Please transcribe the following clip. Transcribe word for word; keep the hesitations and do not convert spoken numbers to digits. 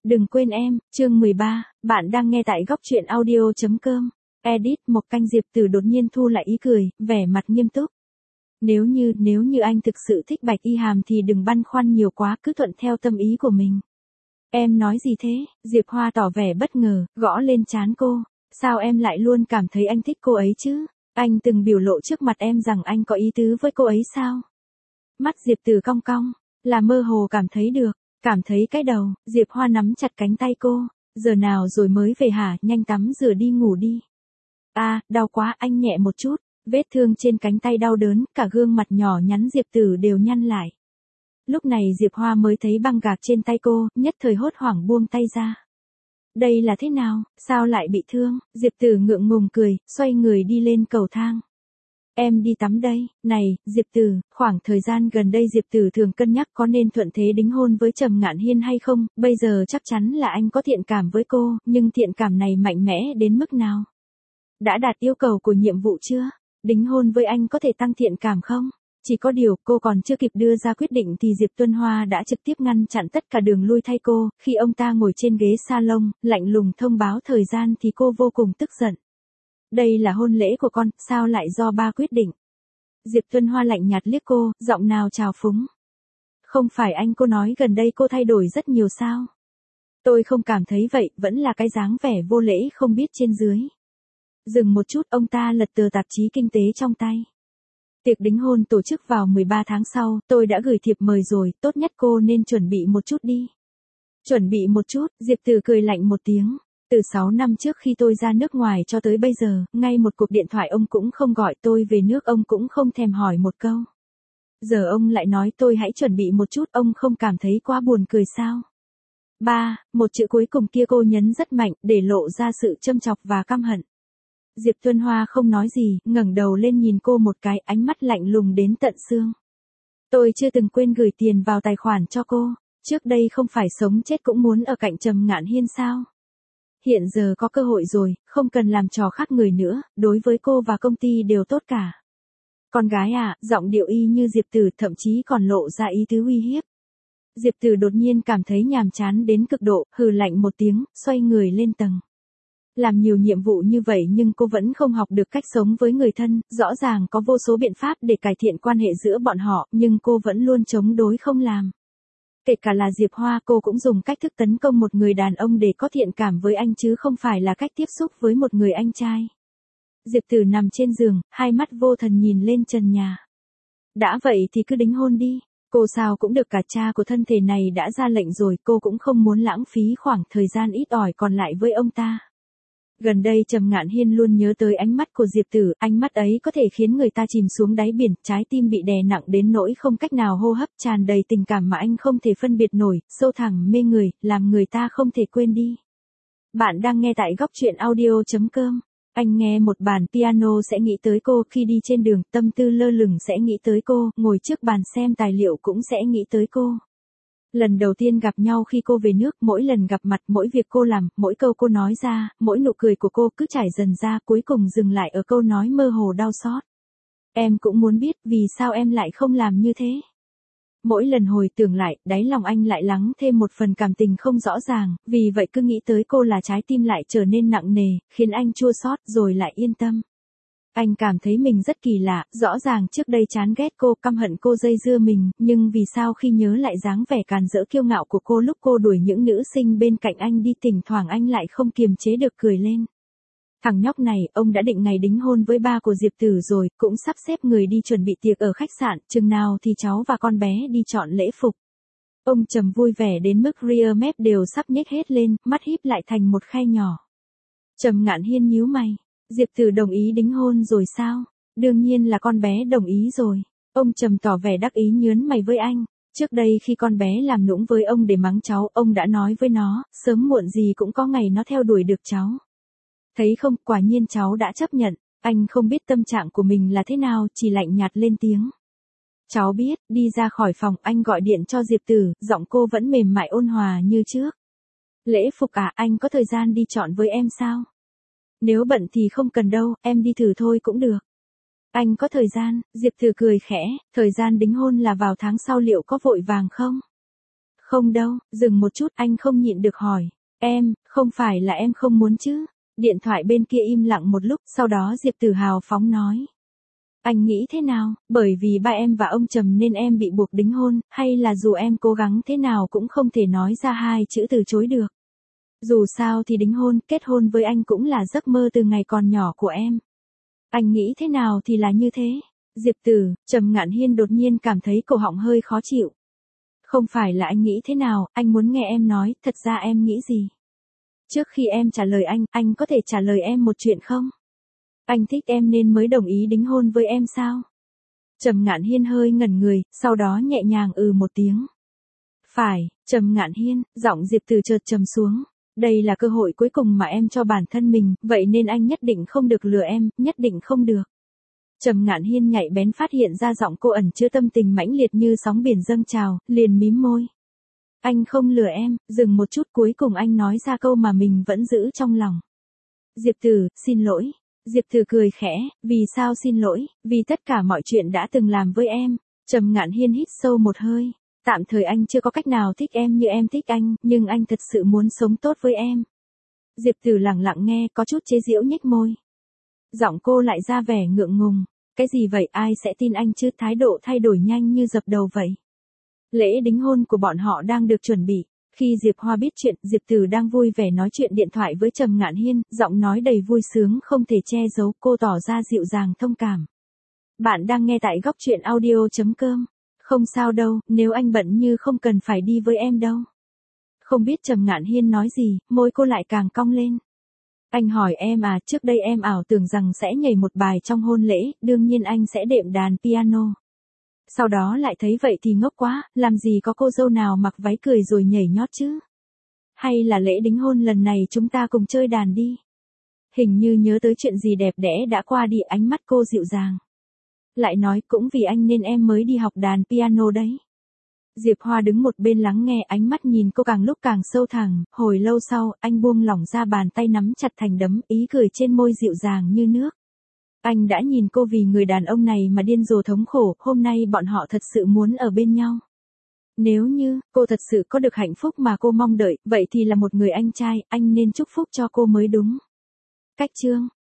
Đừng quên em, chương mười ba, bạn đang nghe tại góc truyện audio chấm com. Edit một canh Diệp Tử đột nhiên thu lại ý cười, vẻ mặt nghiêm túc. Nếu như, nếu như anh thực sự thích Bạch Y Hàm thì đừng băn khoăn nhiều quá, cứ thuận theo tâm ý của mình. Em nói gì thế? Diệp Hoa tỏ vẻ bất ngờ, gõ lên trán cô. Sao em lại luôn cảm thấy anh thích cô ấy chứ? Anh từng biểu lộ trước mặt em rằng anh có ý tứ với cô ấy sao? Mắt Diệp Tử cong cong, là mơ hồ cảm thấy được. Cảm thấy cái đầu, Diệp Hoa nắm chặt cánh tay cô. Giờ nào rồi mới về hả? Nhanh tắm rửa đi ngủ đi. À, đau quá, anh nhẹ một chút. Vết thương trên cánh tay đau đớn, cả gương mặt nhỏ nhắn Diệp Tử đều nhăn lại. Lúc này Diệp Hoa mới thấy băng gạc trên tay cô, nhất thời hốt hoảng buông tay ra. Đây là thế nào, sao lại bị thương? Diệp Tử ngượng ngùng cười, xoay người đi lên cầu thang. Em đi tắm đây. Này, Diệp Tử, khoảng thời gian gần đây Diệp Tử thường cân nhắc có nên thuận thế đính hôn với Trầm Ngạn Hiên hay không, bây giờ chắc chắn là anh có thiện cảm với cô, nhưng thiện cảm này mạnh mẽ đến mức nào? Đã đạt yêu cầu của nhiệm vụ chưa? Đính hôn với anh có thể tăng thiện cảm không? Chỉ có điều, cô còn chưa kịp đưa ra quyết định thì Diệp Tuân Hoa đã trực tiếp ngăn chặn tất cả đường lui thay cô, khi ông ta ngồi trên ghế salon, lạnh lùng thông báo thời gian thì cô vô cùng tức giận. Đây là hôn lễ của con, sao lại do ba quyết định? Diệp Tuân Hoa lạnh nhạt liếc cô, giọng nào trào phúng. Không phải anh cô nói gần đây cô thay đổi rất nhiều sao? Tôi không cảm thấy vậy, vẫn là cái dáng vẻ vô lễ không biết trên dưới. Dừng một chút, ông ta lật tờ tạp chí kinh tế trong tay. Tiệc đính hôn tổ chức vào mười ba tháng sau, tôi đã gửi thiệp mời rồi, tốt nhất cô nên chuẩn bị một chút đi. Chuẩn bị một chút, Diệp Tử cười lạnh một tiếng. Từ sáu năm trước khi tôi ra nước ngoài cho tới bây giờ, ngay một cuộc điện thoại ông cũng không gọi tôi về nước, ông cũng không thèm hỏi một câu. Giờ ông lại nói tôi hãy chuẩn bị một chút, ông không cảm thấy quá buồn cười sao? Ba, một chữ cuối cùng kia cô nhấn rất mạnh, để lộ ra sự châm chọc và căm hận. Diệp Tuân Hoa không nói gì, ngẩng đầu lên nhìn cô một cái, ánh mắt lạnh lùng đến tận xương. Tôi chưa từng quên gửi tiền vào tài khoản cho cô, trước đây không phải sống chết cũng muốn ở cạnh Trầm Ngạn Hiên sao? Hiện giờ có cơ hội rồi, không cần làm trò khác người nữa, đối với cô và công ty đều tốt cả. Con gái à, giọng điệu y như Diệp Tử, thậm chí còn lộ ra ý tứ uy hiếp. Diệp Tử đột nhiên cảm thấy nhàm chán đến cực độ, hừ lạnh một tiếng, xoay người lên tầng. Làm nhiều nhiệm vụ như vậy nhưng cô vẫn không học được cách sống với người thân, rõ ràng có vô số biện pháp để cải thiện quan hệ giữa bọn họ, nhưng cô vẫn luôn chống đối không làm. Kể cả là Diệp Hoa, cô cũng dùng cách thức tấn công một người đàn ông để có thiện cảm với anh chứ không phải là cách tiếp xúc với một người anh trai. Diệp Tử nằm trên giường, hai mắt vô thần nhìn lên trần nhà. Đã vậy thì cứ đính hôn đi, cô sao cũng được, cả cha của thân thể này đã ra lệnh rồi, cô cũng không muốn lãng phí khoảng thời gian ít ỏi còn lại với ông ta. Gần đây Trầm Ngạn Hiên luôn nhớ tới ánh mắt của Diệp Tử, ánh mắt ấy có thể khiến người ta chìm xuống đáy biển, trái tim bị đè nặng đến nỗi không cách nào hô hấp, tràn đầy tình cảm mà anh không thể phân biệt nổi, sâu thẳm mê người, làm người ta không thể quên đi. Bạn đang nghe tại góc truyện audio chấm com. Anh nghe một bản piano sẽ nghĩ tới cô, khi đi trên đường, tâm tư lơ lửng sẽ nghĩ tới cô, ngồi trước bàn xem tài liệu cũng sẽ nghĩ tới cô. Lần đầu tiên gặp nhau khi cô về nước, mỗi lần gặp mặt, mỗi việc cô làm, mỗi câu cô nói ra, mỗi nụ cười của cô cứ trải dần ra, cuối cùng dừng lại ở câu nói mơ hồ đau xót. Em cũng muốn biết vì sao em lại không làm như thế. Mỗi lần hồi tưởng lại, đáy lòng anh lại lắng thêm một phần cảm tình không rõ ràng, vì vậy cứ nghĩ tới cô là trái tim lại trở nên nặng nề, khiến anh chua xót rồi lại yên tâm. Anh cảm thấy mình rất kỳ lạ, rõ ràng trước đây chán ghét cô, căm hận cô dây dưa mình, nhưng vì sao khi nhớ lại dáng vẻ càn rỡ kiêu ngạo của cô lúc cô đuổi những nữ sinh bên cạnh anh đi, thỉnh thoảng anh lại không kiềm chế được cười lên. Thằng nhóc này, ông đã định ngày đính hôn với ba của Diệp Tử rồi, cũng sắp xếp người đi chuẩn bị tiệc ở khách sạn, chừng nào thì cháu và con bé đi chọn lễ phục. Ông Trầm vui vẻ đến mức ria mép đều sắp nhếch hết lên, mắt híp lại thành một khe nhỏ. Trầm Ngạn Hiên nhíu mày. Diệp Tử đồng ý đính hôn rồi sao? Đương nhiên là con bé đồng ý rồi. Ông Trầm tỏ vẻ đắc ý nhớn mày với anh. Trước đây khi con bé làm nũng với ông để mắng cháu, ông đã nói với nó, sớm muộn gì cũng có ngày nó theo đuổi được cháu. Thấy không, quả nhiên cháu đã chấp nhận. Anh không biết tâm trạng của mình là thế nào, chỉ lạnh nhạt lên tiếng. Cháu biết. Đi ra khỏi phòng, anh gọi điện cho Diệp Tử, giọng cô vẫn mềm mại ôn hòa như trước. Lễ phục à, anh có thời gian đi chọn với em sao? Nếu bận thì không cần đâu, em đi thử thôi cũng được. Anh có thời gian, Diệp Tử cười khẽ, thời gian đính hôn là vào tháng sau, liệu có vội vàng không? Không đâu, dừng một chút, anh không nhịn được hỏi. Em, không phải là em không muốn chứ? Điện thoại bên kia im lặng một lúc, sau đó Diệp Tử hào phóng nói. Anh nghĩ thế nào, bởi vì ba em và ông Trầm nên em bị buộc đính hôn, hay là dù em cố gắng thế nào cũng không thể nói ra hai chữ từ chối được. Dù sao thì đính hôn, kết hôn với anh cũng là giấc mơ từ ngày còn nhỏ của em. Anh nghĩ thế nào thì là như thế. Diệp Tử, Trầm Ngạn Hiên đột nhiên cảm thấy cổ họng hơi khó chịu. Không phải là anh nghĩ thế nào, anh muốn nghe em nói, thật ra em nghĩ gì. Trước khi em trả lời anh, anh có thể trả lời em một chuyện không? Anh thích em nên mới đồng ý đính hôn với em sao? Trầm Ngạn Hiên hơi ngẩn người, sau đó nhẹ nhàng ừ một tiếng. Phải, Trầm Ngạn Hiên, giọng Diệp Tử chợt trầm xuống. Đây là cơ hội cuối cùng mà em cho bản thân mình, vậy nên anh nhất định không được lừa em, nhất định không được. Trầm Ngạn Hiên nhạy bén phát hiện ra giọng cô ẩn chứa tâm tình mãnh liệt như sóng biển dâng trào, liền mím môi. Anh không lừa em, dừng một chút cuối cùng anh nói ra câu mà mình vẫn giữ trong lòng. Diệp Tử, xin lỗi. Diệp Tử cười khẽ, vì sao xin lỗi, vì tất cả mọi chuyện đã từng làm với em. Trầm Ngạn Hiên hít sâu một hơi. Tạm thời anh chưa có cách nào thích em như em thích anh, nhưng anh thật sự muốn sống tốt với em. Diệp Tử lặng lặng nghe, có chút chế giễu nhếch môi. Giọng cô lại ra vẻ ngượng ngùng. Cái gì vậy, ai sẽ tin anh chứ, thái độ thay đổi nhanh như dập đầu vậy. Lễ đính hôn của bọn họ đang được chuẩn bị. Khi Diệp Hoa biết chuyện, Diệp Tử đang vui vẻ nói chuyện điện thoại với Trầm Ngạn Hiên, giọng nói đầy vui sướng không thể che giấu, cô tỏ ra dịu dàng thông cảm. Bạn đang nghe tại góc truyện audio chấm com. Không sao đâu, nếu anh bận như không cần phải đi với em đâu. Không biết Trầm Ngạn Hiên nói gì, môi cô lại càng cong lên. Anh hỏi em à, trước đây em ảo tưởng rằng sẽ nhảy một bài trong hôn lễ, đương nhiên anh sẽ đệm đàn piano. Sau đó lại thấy vậy thì ngốc quá, làm gì có cô dâu nào mặc váy cười rồi nhảy nhót chứ. Hay là lễ đính hôn lần này chúng ta cùng chơi đàn đi. Hình như nhớ tới chuyện gì đẹp đẽ đã qua đi, ánh mắt cô dịu dàng. Lại nói cũng vì anh nên em mới đi học đàn piano đấy. Diệp Hoa đứng một bên lắng nghe, ánh mắt nhìn cô càng lúc càng sâu thẳm, hồi lâu sau, anh buông lỏng ra bàn tay nắm chặt thành đấm, ý cười trên môi dịu dàng như nước. Anh đã nhìn cô vì người đàn ông này mà điên rồ thống khổ, hôm nay bọn họ thật sự muốn ở bên nhau. Nếu như, cô thật sự có được hạnh phúc mà cô mong đợi, vậy thì là một người anh trai, anh nên chúc phúc cho cô mới đúng. Cách chương